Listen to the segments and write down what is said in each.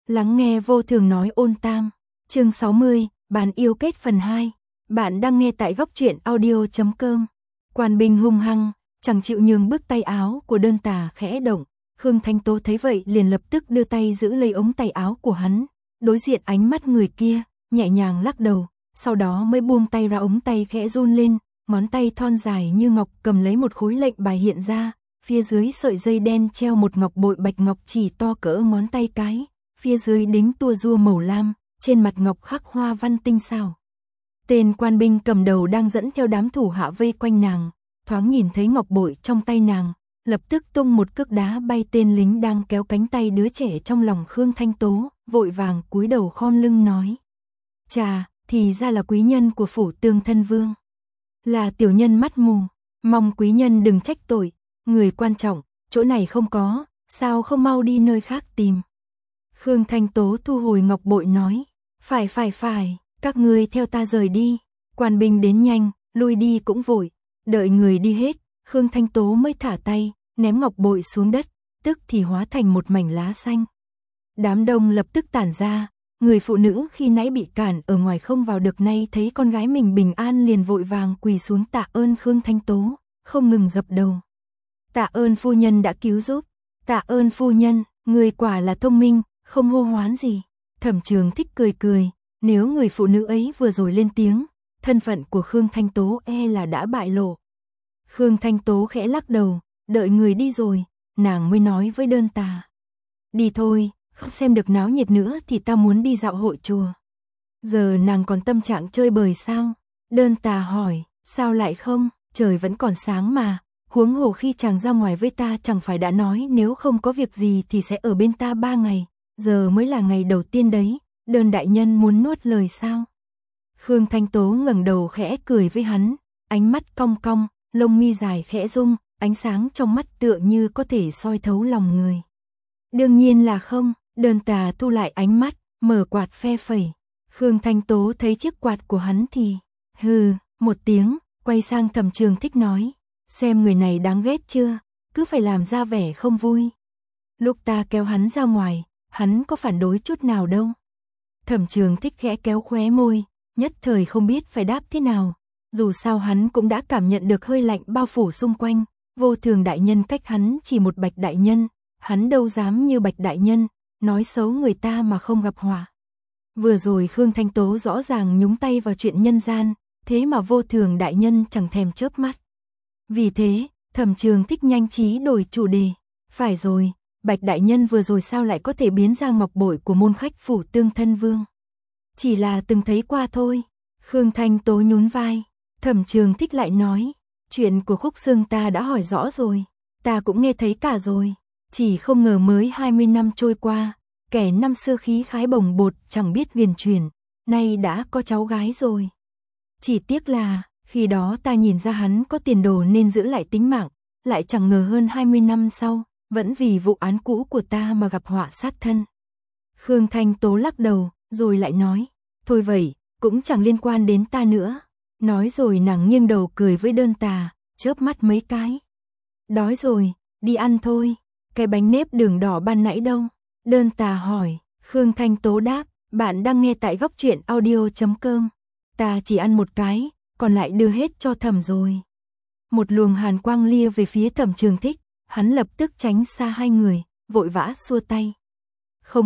Lắng nghe vô thường nói ôn tam. Chương 60, bán yêu kết phần 2. Bạn đang nghe tại góc truyện audio.com. Quan binh hung hăng, chẳng chịu nhường bước tay áo của đơn tà khẽ động. Khương Thanh Tố thấy vậy liền lập tức đưa tay giữ lấy ống tay áo của hắn. Đối diện ánh mắt người kia, nhẹ nhàng lắc đầu, sau đó mới buông tay ra, ống tay khẽ run lên, ngón tay thon dài như ngọc cầm lấy một khối lệnh bài hiện ra. Phía dưới sợi dây đen treo một ngọc bội bạch ngọc chỉ to cỡ ngón tay cái. Phía dưới đính tua rua màu lam, trên mặt ngọc khắc hoa văn tinh xảo. Tên quan binh cầm đầu đang dẫn theo đám thủ hạ vây quanh nàng, thoáng nhìn thấy ngọc bội trong tay nàng, lập tức tung một cước đá bay tên lính đang kéo cánh tay đứa trẻ trong lòng Khương Thanh Tố, vội vàng cúi đầu khom lưng nói: "Chà, thì ra là quý nhân của phủ Tương Thân Vương. Là tiểu nhân mắt mù, mong quý nhân đừng trách tội, người quan trọng, chỗ này không có, sao không mau đi nơi khác tìm." Khương Thanh Tố thu hồi ngọc bội nói: Phải, các ngươi theo ta rời đi." Quan binh đến nhanh, lui đi cũng vội, đợi người đi hết, Khương Thanh Tố mới thả tay, ném ngọc bội xuống đất, tức thì hóa thành một mảnh lá xanh. Đám đông lập tức tản ra, người phụ nữ khi nãy bị cản ở ngoài không vào được nay thấy con gái mình bình an liền vội vàng quỳ xuống tạ ơn Khương Thanh Tố, không ngừng dập đầu. "Tạ ơn phu nhân đã cứu giúp, tạ ơn phu nhân, người quả là thông minh, không hô hoán gì." Thẩm Trường Thích cười, nếu người phụ nữ ấy vừa rồi lên tiếng, thân phận của Khương Thanh Tố là đã bại lộ. Khương Thanh Tố khẽ lắc đầu, đợi người đi rồi, nàng mới nói với đơn tà: "Đi thôi, không xem được náo nhiệt nữa thì ta muốn đi dạo hội chùa." Giờ nàng còn tâm trạng chơi bời sao? Đơn tà hỏi: "Sao lại không, trời vẫn còn sáng mà, huống hồ khi chàng ra ngoài với ta chẳng phải đã nói nếu không có việc gì thì sẽ ở bên ta 3 ngày, giờ mới là ngày đầu tiên đấy, đơn đại nhân muốn nuốt lời sao?" Khương Thanh Tố ngẩng đầu khẽ cười với hắn, ánh mắt cong cong, lông mi dài khẽ rung, ánh sáng trong mắt tựa như có thể soi thấu lòng người. "Đương nhiên là không." Đơn tà thu lại ánh mắt, mở quạt phe phẩy. Khương Thanh Tố thấy chiếc quạt của hắn thì hừ một tiếng, quay sang Thẩm Trường Thích nói: "Xem người này đáng ghét chưa, cứ phải làm ra vẻ không vui. Lúc ta kéo hắn ra ngoài, hắn có phản đối chút nào đâu." Thẩm Trường Thích khẽ kéo khóe môi, nhất thời không biết phải đáp thế nào. Dù sao hắn cũng đã cảm nhận được hơi lạnh bao phủ xung quanh, vô thường đại nhân cách hắn chỉ một bạch đại nhân, hắn đâu dám như bạch đại nhân, nói xấu người ta mà không gặp họa. Vừa rồi Khương Thanh Tố rõ ràng nhúng tay vào chuyện nhân gian, thế mà vô thường đại nhân chẳng thèm chớp mắt. Vì thế, Thẩm Trường Thích nhanh trí đổi chủ đề: "Phải rồi, bạch đại nhân vừa rồi sao lại có thể biến ra ngọc bội của môn khách phủ Tương Thân Vương?" "Chỉ là từng thấy qua thôi." Khương Thanh Tố nhún vai. Thẩm Trường Thích lại nói: "Chuyện của Khúc Xương ta đã hỏi rõ rồi, ta cũng nghe thấy cả rồi, chỉ không ngờ mới 20 năm trôi qua, kẻ năm xưa khí khái bồng bột chẳng biết huyền chuyển, nay đã có cháu gái rồi. Chỉ tiếc là, khi đó ta nhìn ra hắn có tiền đồ nên giữ lại tính mạng, lại chẳng ngờ hơn 20 năm sau, vẫn vì vụ án cũ của ta mà gặp họa sát thân." Khương Thanh Tố lắc đầu, rồi lại nói: "Thôi vậy, cũng chẳng liên quan đến ta nữa." Nói rồi nàng nghiêng đầu cười với đơn tà, chớp mắt mấy cái. "Đói rồi, đi ăn thôi, cái bánh nếp đường đỏ ban nãy đâu?" Đơn tà hỏi. Khương Thanh Tố đáp: "Bạn đang nghe tại góc truyện audio.com. Ta chỉ ăn một cái, còn lại đưa hết cho Thẩm rồi." Một luồng hàn quang lia về phía Thẩm Trường Thích, hắn lập tức tránh xa hai người, vội vã xua tay: Không,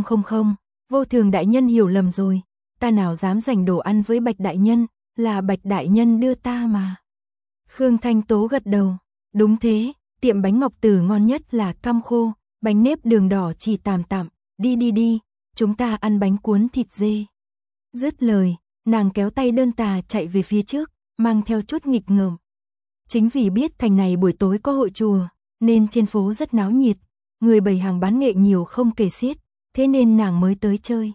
vô thường đại nhân hiểu lầm rồi, ta nào dám giành đồ ăn với bạch đại nhân, là bạch đại nhân đưa ta mà." Khương Thanh Tố gật đầu: "Đúng thế, tiệm bánh ngọc tử ngon nhất là cam khô, bánh nếp đường đỏ chỉ tạm, đi, chúng ta ăn bánh cuốn thịt dê." Dứt lời, nàng kéo tay đơn tà chạy về phía trước, mang theo chút nghịch ngợm. Chính vì biết thành này buổi tối có hội chùa, nên trên phố rất náo nhiệt, người bày hàng bán nghệ nhiều không kể xiết, thế nên nàng mới tới chơi.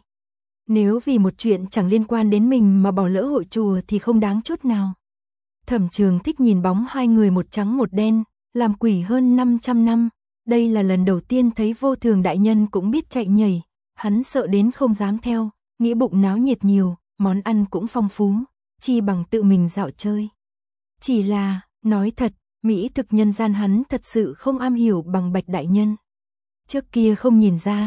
Nếu vì một chuyện chẳng liên quan đến mình mà bỏ lỡ hội chùa thì không đáng chút nào. Thẩm Trường Thích nhìn bóng hai người một trắng một đen, làm quỷ hơn 500 năm, đây là lần đầu tiên thấy vô thường đại nhân cũng biết chạy nhảy, hắn sợ đến không dám theo, nghĩ bụng náo nhiệt nhiều, món ăn cũng phong phú, chi bằng tự mình dạo chơi. Chỉ là, nói thật, mỹ thực nhân gian hắn thật sự không am hiểu bằng bạch đại nhân. Trước kia không nhìn ra,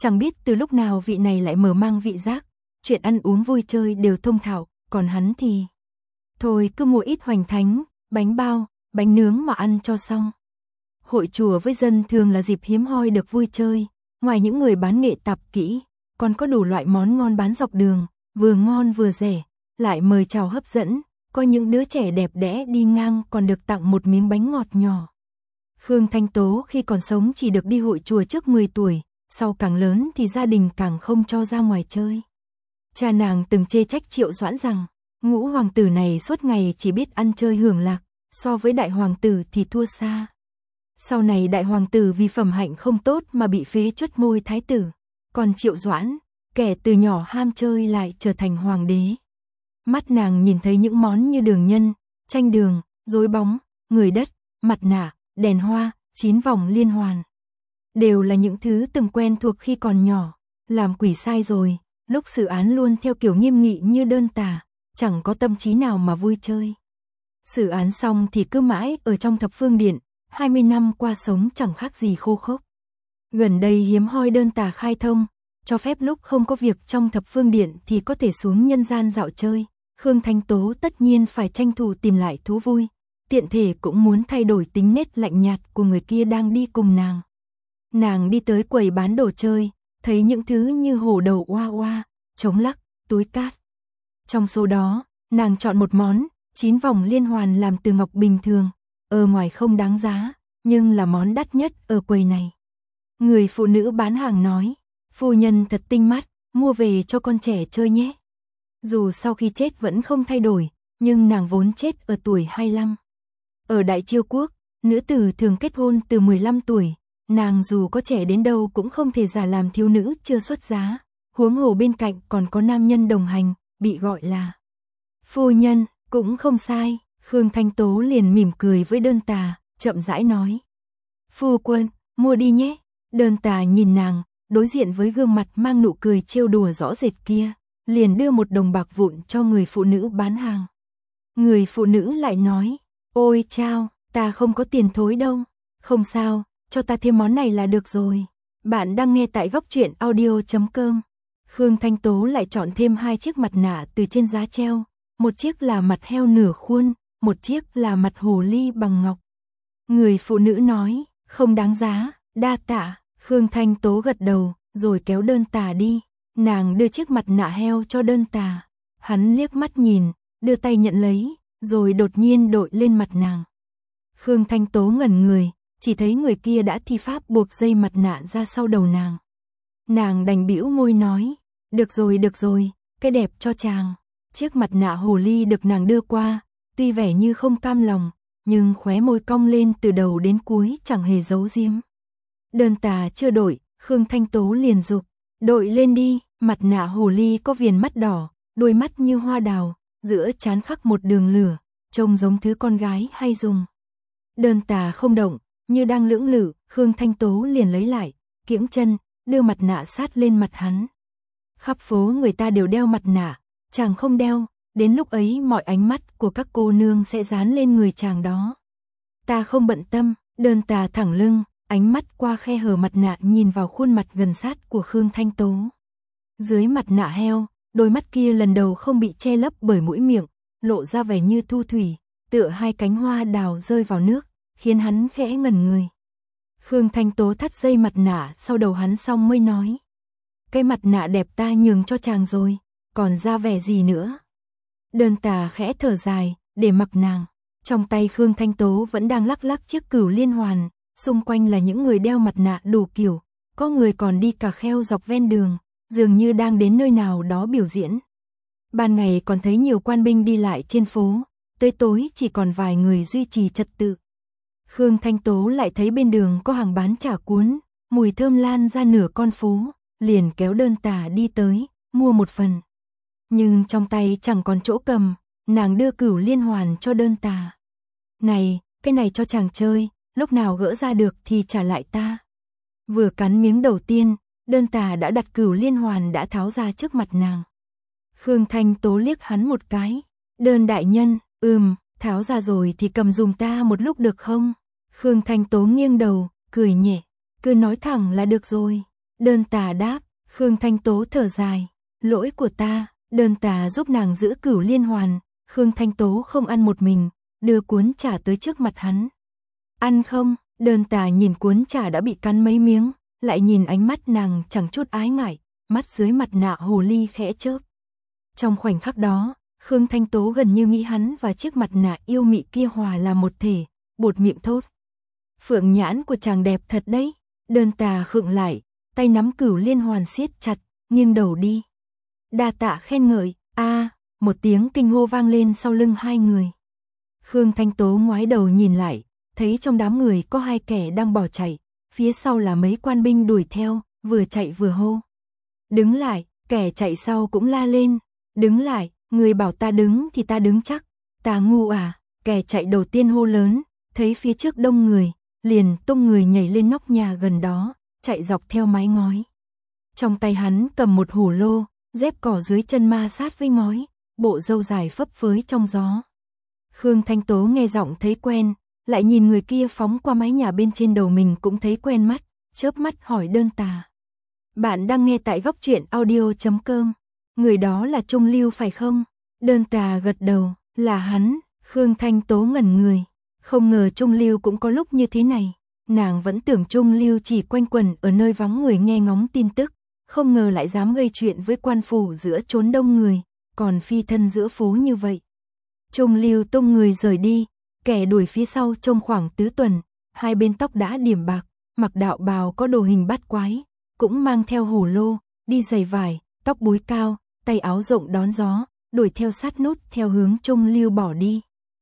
Chẳng biết từ lúc nào vị này lại mở mang vị giác, chuyện ăn uống vui chơi đều thông thạo, còn hắn thì thôi cứ mua ít hoành thánh, bánh bao, bánh nướng mà ăn cho xong. Hội chùa với dân thường là dịp hiếm hoi được vui chơi, ngoài những người bán nghệ tạp kỹ, còn có đủ loại món ngon bán dọc đường, vừa ngon vừa rẻ, lại mời chào hấp dẫn, có những đứa trẻ đẹp đẽ đi ngang còn được tặng một miếng bánh ngọt nhỏ. Khương Thanh Tố khi còn sống chỉ được đi hội chùa trước 10 tuổi, sau càng lớn thì gia đình càng không cho ra ngoài chơi. Cha nàng từng chê trách Triệu Doãn rằng, ngũ hoàng tử này suốt ngày chỉ biết ăn chơi hưởng lạc, so với đại hoàng tử thì thua xa. Sau này đại hoàng tử vì phẩm hạnh không tốt mà bị phế truất ngôi thái tử, còn Triệu Doãn, kẻ từ nhỏ ham chơi lại trở thành hoàng đế. Mắt nàng nhìn thấy những món như đường nhân, tranh đường, rối bóng, người đất, mặt nạ, đèn hoa, 9 vòng liên hoàn. Đều là những thứ từng quen thuộc khi còn nhỏ, làm quỷ sai rồi, lúc xử án luôn theo kiểu nghiêm nghị như đơn tà, chẳng có tâm trí nào mà vui chơi. Xử án xong thì cứ mãi ở trong thập phương điện, 20 năm qua sống chẳng khác gì khô khốc. Gần đây hiếm hoi đơn tà khai thông, cho phép lúc không có việc trong thập phương điện thì có thể xuống nhân gian dạo chơi. Khương Thanh Tố tất nhiên phải tranh thủ tìm lại thú vui, tiện thể cũng muốn thay đổi tính nết lạnh nhạt của người kia đang đi cùng nàng. Nàng đi tới quầy bán đồ chơi, thấy những thứ như hổ đầu oa oa, trống lắc, túi cát. Trong số đó, nàng chọn một món, 9 vòng liên hoàn làm từ ngọc bình thường, ở ngoài không đáng giá, nhưng là món đắt nhất ở quầy này. Người phụ nữ bán hàng nói, phu nhân thật tinh mắt, mua về cho con trẻ chơi nhé. Dù sau khi chết vẫn không thay đổi, nhưng nàng vốn chết ở tuổi 25. Ở Đại Chiêu Quốc, nữ tử thường kết hôn từ 15 tuổi, nàng dù có trẻ đến đâu cũng không thể giả làm thiếu nữ chưa xuất giá, huống hồ bên cạnh còn có nam nhân đồng hành, bị gọi là phu nhân, cũng không sai. Khương Thanh Tố liền mỉm cười với đơn tà, chậm rãi nói. Phu quân, mua đi nhé. Đơn tà nhìn nàng, đối diện với gương mặt mang nụ cười trêu đùa rõ rệt kia, liền đưa một đồng bạc vụn cho người phụ nữ bán hàng. Người phụ nữ lại nói, ôi chao, ta không có tiền thối đâu. Không sao, cho ta thêm món này là được rồi. Bạn đang nghe tại Góc Truyện Audio.com. Khương Thanh Tố lại chọn thêm 2 chiếc mặt nạ từ trên giá treo, một chiếc là mặt heo nửa khuôn, một chiếc là mặt hồ ly bằng ngọc. Người phụ nữ nói, không đáng giá, đa tạ. Khương Thanh Tố gật đầu, rồi kéo đơn tà đi. Nàng đưa chiếc mặt nạ heo cho đơn tà. Hắn liếc mắt nhìn, đưa tay nhận lấy, rồi đột nhiên đội lên mặt nàng. Khương Thanh Tố ngẩn người, chỉ thấy người kia đã thi pháp buộc dây mặt nạ ra sau đầu nàng. Nàng đành bĩu môi nói, được rồi, cái đẹp cho chàng. Chiếc mặt nạ hồ ly được nàng đưa qua, tuy vẻ như không cam lòng, nhưng khóe môi cong lên từ đầu đến cuối chẳng hề giấu giếm. Đơn tà chưa đổi, Khương Thanh Tố liền dục, đội lên đi. Mặt nạ hồ ly có viền mắt đỏ, đôi mắt như hoa đào, giữa trán khắc một đường lửa, trông giống thứ con gái hay dùng. Đơn tà không động, như đang lưỡng lự, Khương Thanh Tố liền lấy lại, kiễng chân, đưa mặt nạ sát lên mặt hắn. Khắp phố người ta đều đeo mặt nạ, chàng không đeo, đến lúc ấy mọi ánh mắt của các cô nương sẽ dán lên người chàng đó. Ta không bận tâm. Đơn tà thẳng lưng, ánh mắt qua khe hở mặt nạ nhìn vào khuôn mặt gần sát của Khương Thanh Tố. Dưới mặt nạ heo, đôi mắt kia lần đầu không bị che lấp bởi mũi miệng, lộ ra vẻ như thu thủy, tựa 2 cánh hoa đào rơi vào nước, khiến hắn khẽ ngẩn người. Khương Thanh Tố thắt dây mặt nạ sau đầu hắn xong mới nói, cái mặt nạ đẹp ta nhường cho chàng rồi, còn ra vẻ gì nữa. Đơn tà khẽ thở dài, để mặc nàng. Trong tay Khương Thanh Tố vẫn đang lắc lắc chiếc cửu liên hoàn, xung quanh là những người đeo mặt nạ đủ kiểu, có người còn đi cà kheo dọc ven đường, dường như đang đến nơi nào đó biểu diễn. Ban ngày còn thấy nhiều quan binh đi lại trên phố, tới tối chỉ còn vài người duy trì trật tự. Khương Thanh Tố lại thấy bên đường có hàng bán chả cuốn, mùi thơm lan ra nửa con phố, liền kéo đơn tà đi tới, mua một phần. Nhưng trong tay chẳng còn chỗ cầm, nàng đưa cửu liên hoàn cho đơn tà. Này, cái này cho chàng chơi, lúc nào gỡ ra được thì trả lại ta. Vừa cắn miếng đầu tiên, đơn tà đã đặt cửu liên hoàn đã tháo ra trước mặt nàng. Khương Thanh Tố liếc hắn một cái. Đơn đại nhân, tháo ra rồi thì cầm dùm ta một lúc được không? Khương Thanh Tố nghiêng đầu, cười nhẹ, cứ nói thẳng là được rồi. Đơn Tà đáp. Khương Thanh Tố thở dài. Lỗi của ta. Đơn Tà giúp nàng giữ Cửu Liên Hoàn. Khương Thanh Tố không ăn một mình, đưa cuốn trà tới trước mặt hắn. Ăn không? Đơn Tà nhìn cuốn trà đã bị cắn mấy miếng, lại nhìn ánh mắt nàng chẳng chút ái ngại, mắt dưới mặt nạ hồ ly khẽ chớp. Trong khoảnh khắc đó, Khương Thanh Tố gần như nghĩ hắn và chiếc mặt nạ yêu mị kia hòa là một thể, buột miệng thốt. Phượng nhãn của chàng đẹp thật đấy. Đơn Tà khựng lại, tay nắm Cửu Liên Hoàn siết chặt, nghiêng đầu đi. Đa tạ khen ngợi. Một tiếng kinh hô vang lên sau lưng hai người. Khương Thanh Tố ngoái đầu nhìn lại, thấy trong đám người có hai kẻ đang bỏ chạy, phía sau là mấy quan binh đuổi theo, vừa chạy vừa hô. Đứng lại, kẻ chạy sau cũng la lên. Đứng lại, người bảo ta đứng thì ta đứng chắc. Ta ngu à? Kẻ chạy đầu tiên hô lớn, thấy phía trước đông người, liền tung người nhảy lên nóc nhà gần đó, chạy dọc theo mái ngói. Trong tay hắn cầm một hổ lô, dép cỏ dưới chân ma sát với ngói, bộ râu dài phấp phới trong gió. Khương Thanh Tố nghe giọng thấy quen, lại nhìn người kia phóng qua mái nhà bên trên đầu mình cũng thấy quen mắt, chớp mắt hỏi Đơn Tà. Bạn đang nghe tại Góc Truyện Audio.com. Người đó là Trung Lưu phải không? Đơn Tà gật đầu, là hắn. Khương Thanh Tố ngẩn người, không ngờ Trung Lưu cũng có lúc như thế này. Nàng vẫn tưởng Trung Lưu chỉ quanh quẩn ở nơi vắng người nghe ngóng tin tức, không ngờ lại dám gây chuyện với quan phủ giữa chốn đông người, còn phi thân giữa phố như vậy. Trung Lưu tung người rời đi, kẻ đuổi phía sau trông khoảng tứ tuần, hai bên tóc đã điểm bạc, mặc đạo bào có đồ hình bát quái, cũng mang theo hổ lô, đi giày vải, tóc búi cao, tay áo rộng đón gió, đuổi theo sát nút theo hướng Trung Lưu bỏ đi.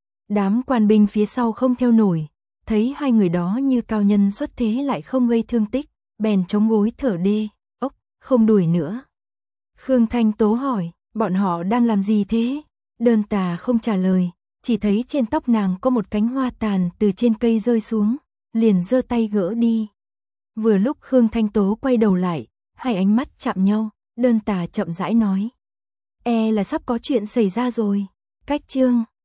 Đám quan binh phía sau không theo nổi, thấy hai người đó như cao nhân xuất thế lại không gây thương tích, bèn chống gối thở đê, không đuổi nữa. Khương Thanh Tố hỏi, bọn họ đang làm gì thế? Đơn Tà không trả lời, chỉ thấy trên tóc nàng có một cánh hoa tàn từ trên cây rơi xuống, liền giơ tay gỡ đi. Vừa lúc Khương Thanh Tố quay đầu lại, hai ánh mắt chạm nhau, Đơn Tà chậm rãi nói. Là sắp có chuyện xảy ra rồi. Cách chương